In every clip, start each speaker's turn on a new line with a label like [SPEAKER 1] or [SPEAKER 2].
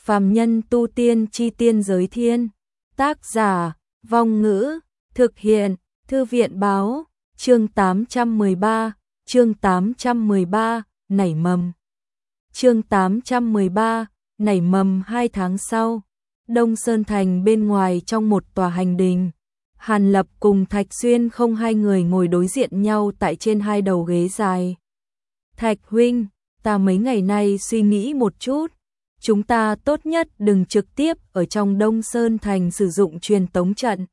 [SPEAKER 1] Phàm nhân tu tiên chi tiên giới thiên. Tác giả, Vong Ngữ, thực hiện, Thư viện báo, chương 813, nảy mầm. Chương 813, nảy mầm. 2 tháng sau, Đông Sơn Thành bên ngoài trong một tòa hành đình, Hàn Lập cùng Thạch Xuyên không hai người ngồi đối diện nhau tại trên hai đầu ghế dài. Thạch huynh, ta mấy ngày nay suy nghĩ một chút, chúng ta tốt nhất đừng trực tiếp ở trong Đông Sơn Thành sử dụng truyền tống trận.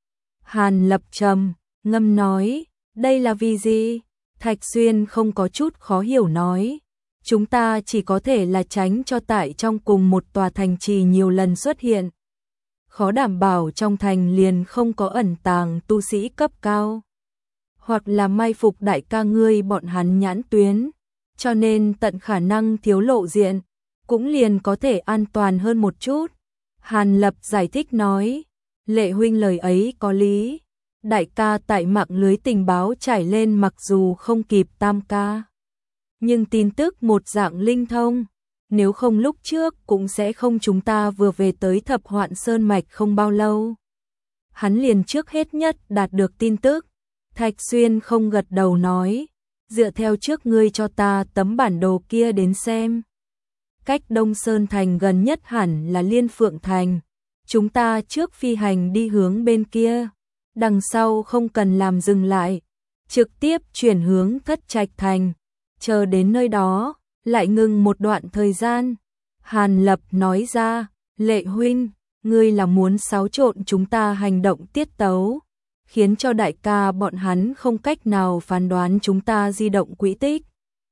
[SPEAKER 1] Hàn Lập trầm ngâm nói, đây là vì gì? Thạch Xuyên không có chút khó hiểu nói, chúng ta chỉ có thể là tránh cho tại trong cùng một tòa thành trì nhiều lần xuất hiện. Khó đảm bảo trong thành liền không có ẩn tàng tu sĩ cấp cao, hoặc là mai phục đại ca ngươi bọn hắn nhãn tuyến, cho nên tận khả năng thiếu lộ diện, cũng liền có thể an toàn hơn một chút. Hàn Lập giải thích nói, Lệ huynh lời ấy có lý, đại ca tại mạng lưới tình báo trải lên mặc dù không kịp tam ca, nhưng tin tức một dạng linh thông, nếu không lúc trước cũng sẽ không chúng ta vừa về tới Thập Hoạn Sơn Mạch không bao lâu. Hắn liền trước hết nhất đạt được tin tức. Thạch Xuyên không gật đầu nói, dựa theo trước ngươi cho ta tấm bản đồ kia đến xem. Cách Đông Sơn Thành gần nhất hẳn là Liên Phượng Thành, chúng ta trước phi hành đi hướng bên kia, đằng sau không cần làm dừng lại, trực tiếp chuyển hướng Thất Trạch Thành, chờ đến nơi đó, lại ngừng một đoạn thời gian. Hàn Lập nói ra, Lệ huynh, ngươi là muốn xáo trộn chúng ta hành động tiết tấu, khiến cho đại ca bọn hắn không cách nào phán đoán chúng ta di động quỹ tích.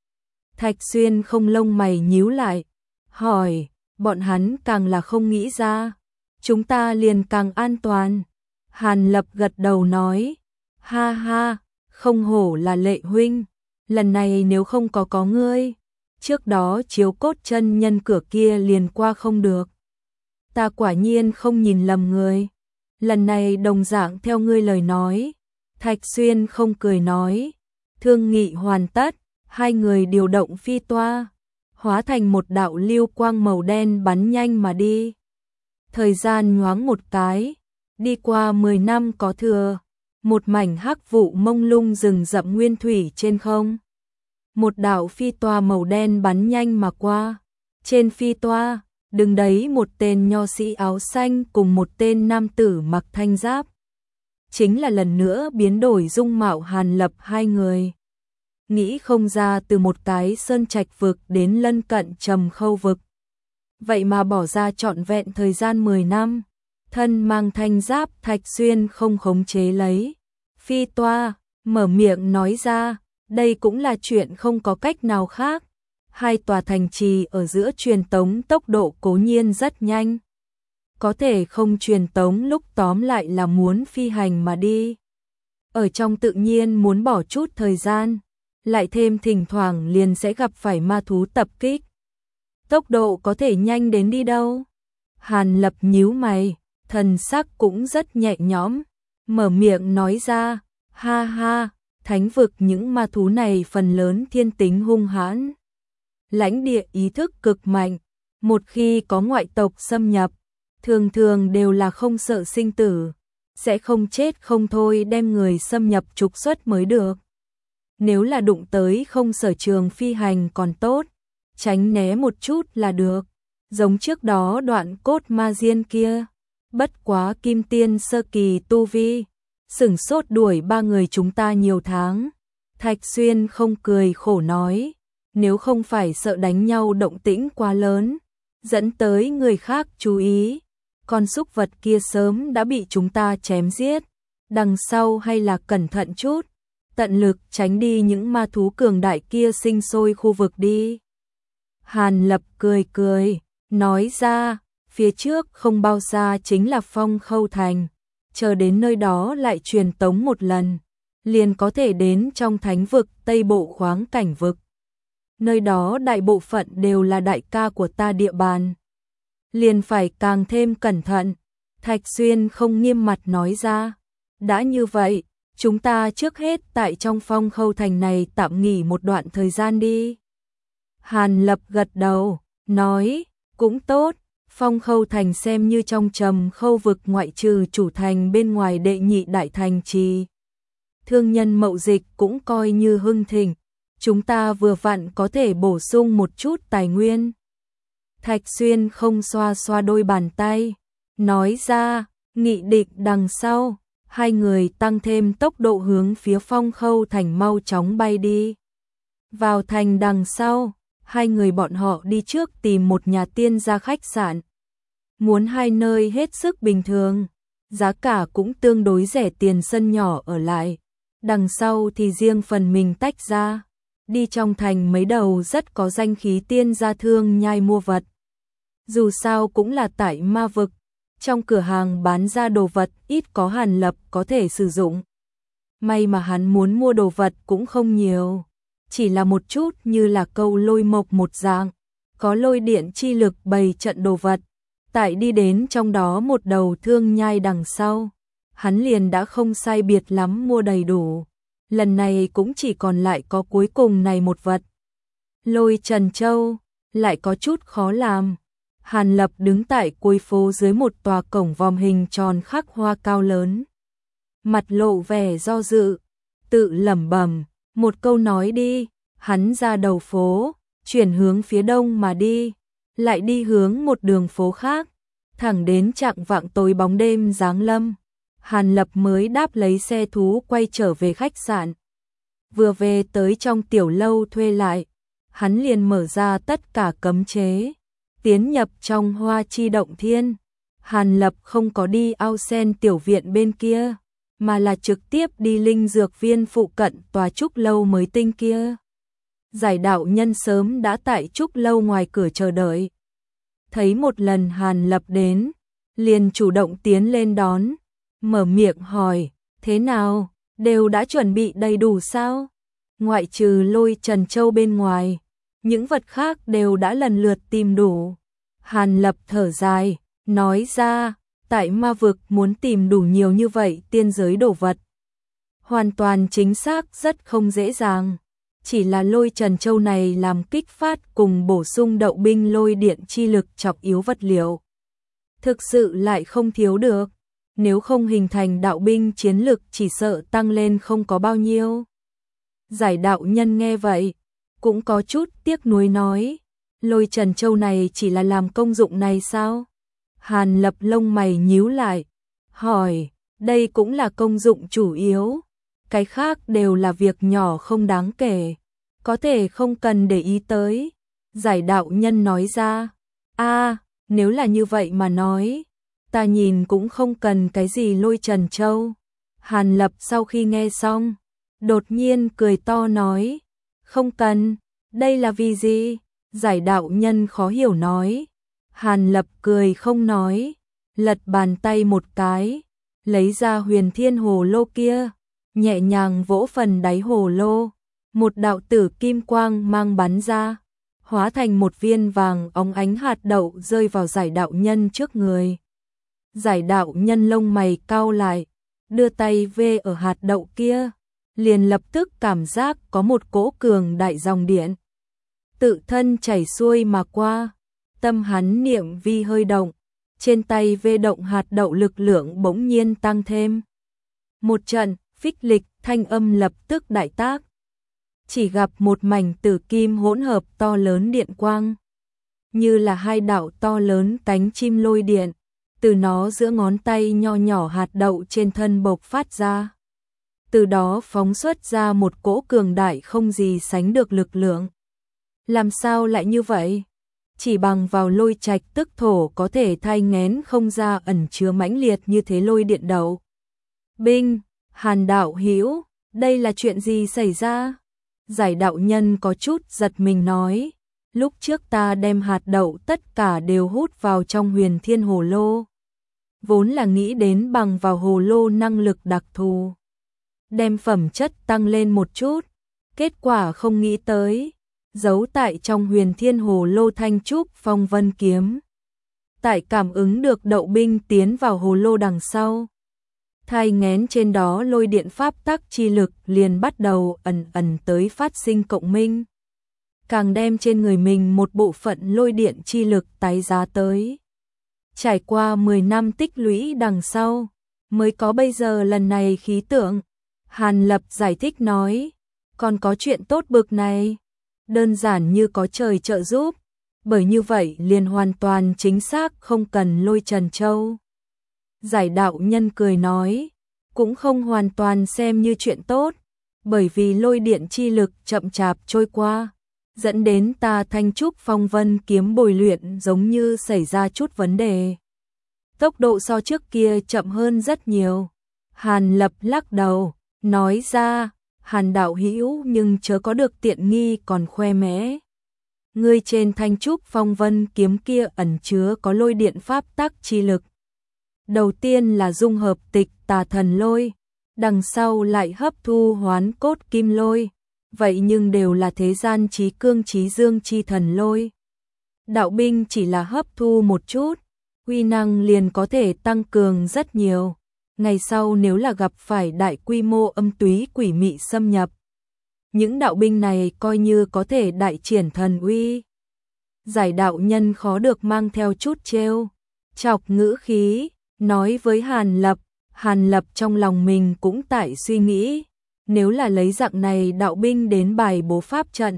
[SPEAKER 1] Thạch Xuyên không lông mày nhíu lại, hỏi, bọn hắn càng là không nghĩ ra, chúng ta liền càng an toàn. Hàn Lập gật đầu nói, ha ha, không hổ là Lệ huynh, lần này nếu không có ngươi, trước đó chiếu cốt chân nhân cửa kia liền qua không được. Ta quả nhiên không nhìn lầm người, lần này đồng dạng theo ngươi lời nói. Thạch Xuyên không cười nói, thương nghị hoàn tất, hai người điều động phi toa, hóa thành một đạo lưu quang màu đen bắn nhanh mà đi. Thời gian nhoáng một cái, đi qua 10 năm có thừa, một mảnh hắc vụ mông lung rừng rậm nguyên thủy trên không. Một đạo phi toa màu đen bắn nhanh mà qua, trên phi toa đứng đấy một tên nho sĩ áo xanh cùng một tên nam tử mặc thanh giáp. Chính là lần nữa biến đổi dung mạo Hàn Lập hai người. Nghĩ không ra từ một cái sơn trạch vực đến lân cận Trầm Khâu vực, vậy mà bỏ ra trọn vẹn thời gian 10 năm. Thân mang thanh giáp Thạch Xuyên không khống chế lấy phi toa, mở miệng nói ra, đây cũng là chuyện không có cách nào khác. Hai tòa thành trì ở giữa truyền tống tốc độ cố nhiên rất nhanh, có thể không truyền tống lúc tóm lại là muốn phi hành mà đi. Ở trong tự nhiên muốn bỏ chút thời gian, lại thêm thỉnh thoảng liền sẽ gặp phải ma thú tập kích. Tốc độ có thể nhanh đến đi đâu? Hàn Lập nhíu mày, thần sắc cũng rất nhẹ nhõm, mở miệng nói ra, ha ha, thánh vực những ma thú này phần lớn thiên tính hung hãn, lãnh địa ý thức cực mạnh, một khi có ngoại tộc xâm nhập, thường thường đều là không sợ sinh tử, sẽ không chết không thôi đem người xâm nhập trục xuất mới được. Nếu là đụng tới không sở trường phi hành còn tốt, tránh né một chút là được, giống trước đó Đoạn Cốt Ma Diên kia, bất quá kim tiên sơ kỳ tu vi, sửng sốt đuổi 3 người chúng ta nhiều tháng. Thạch Xuyên không cười khổ nói, nếu không phải sợ đánh nhau động tĩnh quá lớn, dẫn tới người khác chú ý, con súc vật kia sớm đã bị chúng ta chém giết, đằng sau hay là cẩn thận chút, tận lực tránh đi những ma thú cường đại kia sinh sôi khu vực đi. Hàn Lập cười cười, nói ra, phía trước không bao xa chính là Phong Khâu Thành, chờ đến nơi đó lại truyền tống một lần, liền có thể đến trong thánh vực Tây Bộ khoáng cảnh vực. Nơi đó đại bộ phận đều là đại ca của ta địa bàn, liền phải càng thêm cẩn thận. Thạch Xuyên không nghiêm mặt nói ra, đã như vậy, chúng ta trước hết tại trong Phong Khâu Thành này tạm nghỉ một đoạn thời gian đi. Hàn Lập gật đầu, nói, cũng tốt, Phong Khâu thành xem như trong Trầm Khâu vực ngoại trừ chủ thành bên ngoài đệ nhị đại thành trì. Thương nhân mậu dịch cũng coi như hưng thịnh, chúng ta vừa vặn có thể bổ sung một chút tài nguyên. Thạch Xuyên không xoa xoa đôi bàn tay, nói ra, nghị định đằng sau, hai người tăng thêm tốc độ hướng phía Phong Khâu thành mau chóng bay đi. Vào thành đằng sau, hai người bọn họ đi trước tìm một nhà tiên gia khách sạn. Muốn hai nơi hết sức bình thường, giá cả cũng tương đối rẻ, tiền sân nhỏ ở lại. Đằng sau thì riêng phần mình tách ra, đi trong thành mấy đầu rất có danh khí tiên gia thương nhai mua vật. Dù sao cũng là tại ma vực, trong cửa hàng bán ra đồ vật ít có Hàn Lập có thể sử dụng. May mà hắn muốn mua đồ vật cũng không nhiều, chỉ là một chút như là câu lôi mộc một dạng, có lôi điện chi lực bày trận đồ vật. Tại đi đến trong đó một đầu thương nhai đằng sau, hắn liền đã không sai biệt lắm mua đầy đủ. Lần này cũng chỉ còn lại có cuối cùng này một vật. Lôi Trần Châu, lại có chút khó làm. Hàn Lập đứng tại cuối phố dưới một tòa cổng vòm hình tròn khắc hoa cao lớn. Mặt lộ vẻ do dự, tự lẩm bẩm, một câu nói đi, hắn ra đầu phố, chuyển hướng phía đông mà đi, lại đi hướng một đường phố khác, thẳng đến chạng vạng tối bóng đêm giáng lâm. Hàn Lập mới đáp lấy xe thú quay trở về khách sạn. Vừa về tới trong tiểu lâu thuê lại, hắn liền mở ra tất cả cấm chế, tiến nhập trong Hoa Chi Động Thiên. Hàn Lập không có đi ao sen tiểu viện bên kia, mà là trực tiếp đi linh dược viên phụ cận tòa trúc lâu mới tinh kia. Giải đạo nhân sớm đã tại trúc lâu ngoài cửa chờ đợi. Thấy một lần Hàn Lập đến, liền chủ động tiến lên đón, mở miệng hỏi, thế nào, đều đã chuẩn bị đầy đủ sao? Ngoại trừ Lôi Trần Châu bên ngoài, những vật khác đều đã lần lượt tìm đủ. Hàn Lập thở dài, nói ra, tại ma vực muốn tìm đủ nhiều như vậy tiên giới đồ vật, hoàn toàn chính xác rất không dễ dàng. Chỉ là Lôi Trần Châu này làm kích phát cùng bổ sung đậu binh lôi điện chi lực trọng yếu vật liệu, thực sự lại không thiếu được. Nếu không hình thành đạo binh chiến lực chỉ sợ tăng lên không có bao nhiêu. Giải đạo nhân nghe vậy, cũng có chút tiếc nuối nói, Lôi Trần Châu này chỉ là làm công dụng này sao? Hàn Lập lông mày nhíu lại, hỏi, đây cũng là công dụng chủ yếu, cái khác đều là việc nhỏ không đáng kể, có thể không cần để ý tới. Giải đạo nhân nói ra, nếu là như vậy mà nói, ta nhìn cũng không cần cái gì Lôi Trần Châu. Hàn Lập sau khi nghe xong, đột nhiên cười to nói, không cần, đây là vì gì? Giải đạo nhân khó hiểu nói. Hàn Lập cười không nói, lật bàn tay một cái, lấy ra huyền thiên hồ lô kia, nhẹ nhàng vỗ phần đáy hồ lô, một đạo tử kim quang mang bắn ra, hóa thành một viên vàng óng ánh hạt đậu rơi vào giải đạo nhân trước người. Giải đạo nhân lông mày cau lại, đưa tay về ở hạt đậu kia, liền lập tức cảm giác có một cỗ cường đại dòng điện tự thân chảy xuôi mà qua. Tâm hắn niệm vi hơi động, trên tay vê động hạt đậu lực lượng bỗng nhiên tăng thêm. Một trận phích lịch thanh âm lập tức đại tác, chỉ gặp một mảnh tử kim hỗn hợp to lớn điện quang, như là hai đạo to lớn cánh chim lôi điện, từ nó giữa ngón tay nho nhỏ hạt đậu trên thân bộc phát ra. Từ đó phóng xuất ra một cỗ cường đại không gì sánh được lực lượng. Làm sao lại như vậy? Chỉ bằng vào lôi trạch tức thổ có thể thay ngén không ra ẩn chứa mãnh liệt như thế lôi điện đậu binh. Hàn đạo hữu, đây là chuyện gì xảy ra? Giải đạo nhân có chút giật mình nói, lúc trước ta đem hạt đậu tất cả đều hút vào trong huyền thiên hồ lô, vốn là nghĩ đến bằng vào hồ lô năng lực đặc thù, đem phẩm chất tăng lên một chút, kết quả không nghĩ tới, giấu tại trong huyền thiên hồ lô thanh trúc phong vân kiếm. Tại cảm ứng được đậu binh tiến vào hồ lô đằng sau, thay ngén trên đó lôi điện pháp tắc chi lực liền bắt đầu ẩn ẩn tới phát sinh cộng minh. Càng đem trên người mình một bộ phận lôi điện chi lực tái giá tới. trải qua 10 năm tích lũy đằng sau, mới có bây giờ lần này khí tượng. Hàn Lập giải thích nói, còn có chuyện tốt bực này, đơn giản như có trời trợ giúp, bởi như vậy liền hoàn toàn chính xác không cần lôi Trần Châu. Giải đạo nhân cười nói, cũng không hoàn toàn xem như chuyện tốt, bởi vì lôi điện chi lực chậm chạp trôi qua, dẫn đến ta Thanh Trúc Phong Vân kiếm bồi luyện giống như xảy ra chút vấn đề. Tốc độ so trước kia chậm hơn rất nhiều. Hàn Lập lắc đầu, nói ra, Hàn đạo hữu nhưng chớ có được tiện nghi còn khoe mẽ. Ngươi trên Thanh Trúc Phong Vân kiếm kia ẩn chứa có lôi điện pháp tắc chi lực. Đầu tiên là dung hợp tịch tà thần lôi, đằng sau lại hấp thu hoán cốt kim lôi, vậy nhưng đều là thế gian chí cương chí dương chi thần lôi. Đạo binh chỉ là hấp thu một chút, uy năng liền có thể tăng cường rất nhiều. Ngày sau nếu là gặp phải đại quy mô âm túy quỷ mị xâm nhập, những đạo binh này coi như có thể đại triển thần uy. Giải đạo nhân khó được mang theo chút trêu chọc ngữ khí, nói với Hàn Lập. Hàn Lập trong lòng mình cũng tại suy nghĩ, nếu là lấy dạng này đạo binh đến bài bố pháp trận,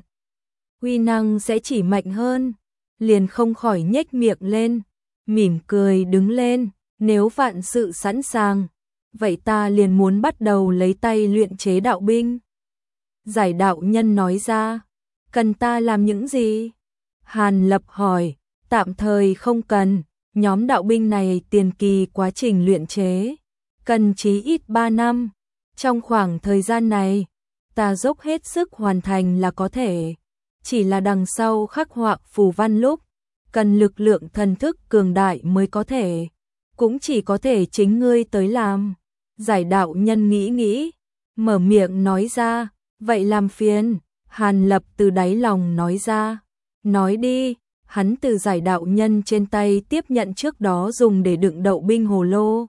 [SPEAKER 1] uy năng sẽ chỉ mạnh hơn, liền không khỏi nhếch miệng lên, mỉm cười đứng lên, nếu vạn sự sẵn sàng, vậy ta liền muốn bắt đầu lấy tay luyện chế đạo binh. Giải đạo nhân nói ra, cần ta làm những gì? Hàn Lập hỏi, tạm thời không cần, nhóm đạo binh này tiền kỳ quá trình luyện chế, cần chí ít 3 năm. Trong khoảng thời gian này, ta dốc hết sức hoàn thành là có thể. Chỉ là đằng sau khắc họa phù văn lúc, cần lực lượng thần thức cường đại mới có thể. Cũng chỉ có thể chính ngươi tới làm. Giải đạo nhân nghĩ, mở miệng nói ra, vậy làm phiền. Hàn Lập từ đáy lòng nói ra, nói đi. Hắn từ giải đạo nhân trên tay tiếp nhận trước đó dùng để đựng đậu binh hồ lô.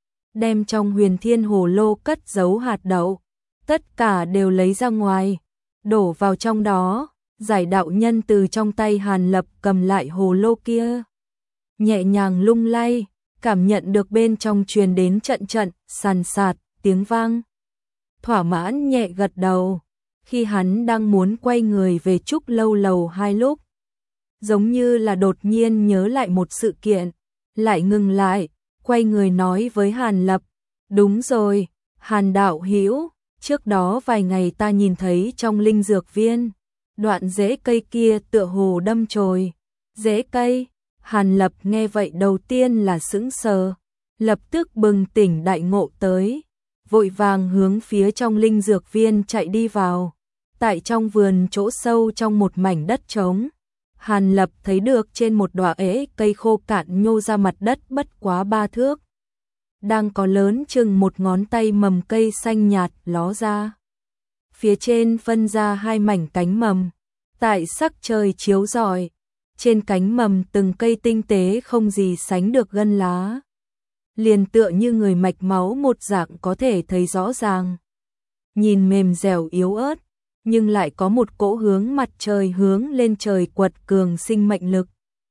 [SPEAKER 1] Đem trong huyền thiên hồ lô cất giấu hạt đậu, tất cả đều lấy ra ngoài, đổ vào trong đó. Giải đạo nhân từ trong tay Hàn Lập cầm lại hồ lô kia, nhẹ nhàng lung lay, cảm nhận được bên trong truyền đến trận trận sàn sạt tiếng vang. Thỏa mãn nhẹ gật đầu, khi hắn đang muốn quay người về Trúc Lâu lầu 2 lúc, giống như là đột nhiên nhớ lại một sự kiện, lại ngừng lại, quay người nói với Hàn Lập, đúng rồi, Hàn đạo hữu, trước đó vài ngày ta nhìn thấy trong linh dược viên, đoạn rễ cây kia tựa hồ đâm chồi. Rễ cây? Hàn Lập nghe vậy đầu tiên là sững sờ, lập tức bừng tỉnh đại ngộ tới, vội vàng hướng phía trong linh dược viên chạy đi vào. Tại trong vườn chỗ sâu trong một mảnh đất trống, Hàn Lập thấy được trên một đóa ế cây khô cạn nhô ra mặt đất bất quá 3 thước. Đang có lớn chừng một ngón tay mầm cây xanh nhạt ló ra. Phía trên phân ra 2 mảnh cánh mầm, tại sắc trời chiếu rọi, trên cánh mầm từng cây tinh tế không gì sánh được gân lá. Liền tựa như người mạch máu một dạng có thể thấy rõ ràng. Nhìn mềm dẻo yếu ớt, nhưng lại có một cỗ hướng mặt trời hướng lên trời quật cường sinh mệnh lực.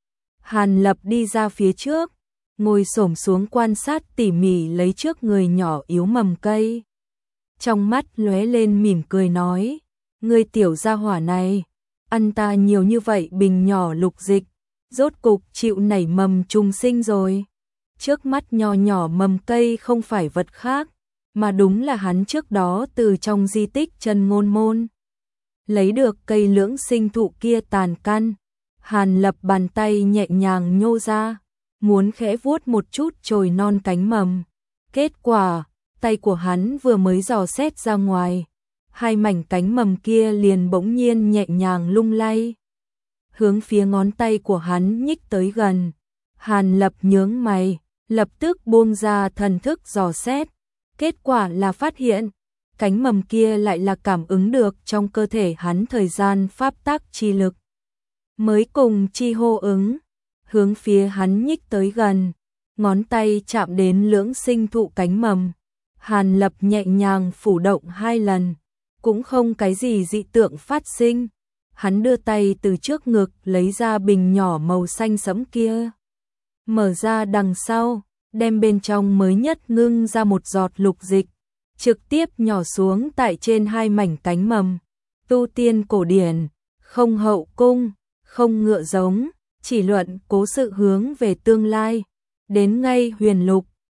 [SPEAKER 1] Hàn Lập đi ra phía trước, ngồi xổm xuống quan sát tỉ mỉ lấy trước người nhỏ yếu mầm cây. Trong mắt lóe lên mỉm cười nói, ngươi tiểu gia hỏa này, ăn ta nhiều như vậy bình nhỏ lục dịch, rốt cục chịu nảy mầm trùng sinh rồi. Trước mắt nho nhỏ mầm cây không phải vật khác, mà đúng là hắn trước đó từ trong di tích Chân Ngôn Môn lấy được cây lưỡng sinh thụ kia tàn căn. Hàn Lập bàn tay nhẹ nhàng nhô ra, muốn khẽ vuốt một chút chồi non cánh mầm. Kết quả, tay của hắn vừa mới dò xét ra ngoài, 2 mảnh cánh mầm kia liền bỗng nhiên nhẹ nhàng lung lay, hướng phía ngón tay của hắn nhích tới gần. Hàn Lập nhướng mày, lập tức buông ra thần thức dò xét. Kết quả là phát hiện, cánh mầm kia lại là cảm ứng được trong cơ thể hắn thời gian pháp tắc chi lực, mới cùng chi hô ứng, hướng phía hắn nhích tới gần, ngón tay chạm đến lưỡng sinh thụ cánh mầm. Hàn Lập nhẹ nhàng phủ động 2 lần, cũng không cái gì dị tượng phát sinh. Hắn đưa tay từ trước ngực lấy ra bình nhỏ màu xanh sẫm kia, mở ra đằng sau, đem bên trong mới nhất ngưng ra một giọt lục dịch, trực tiếp nhỏ xuống tại trên hai mảnh cánh mầm. Tu tiên cổ điển, không hậu cung, không ngựa giống, chỉ luận cố sự hướng về tương lai. Đến ngay huyền lục,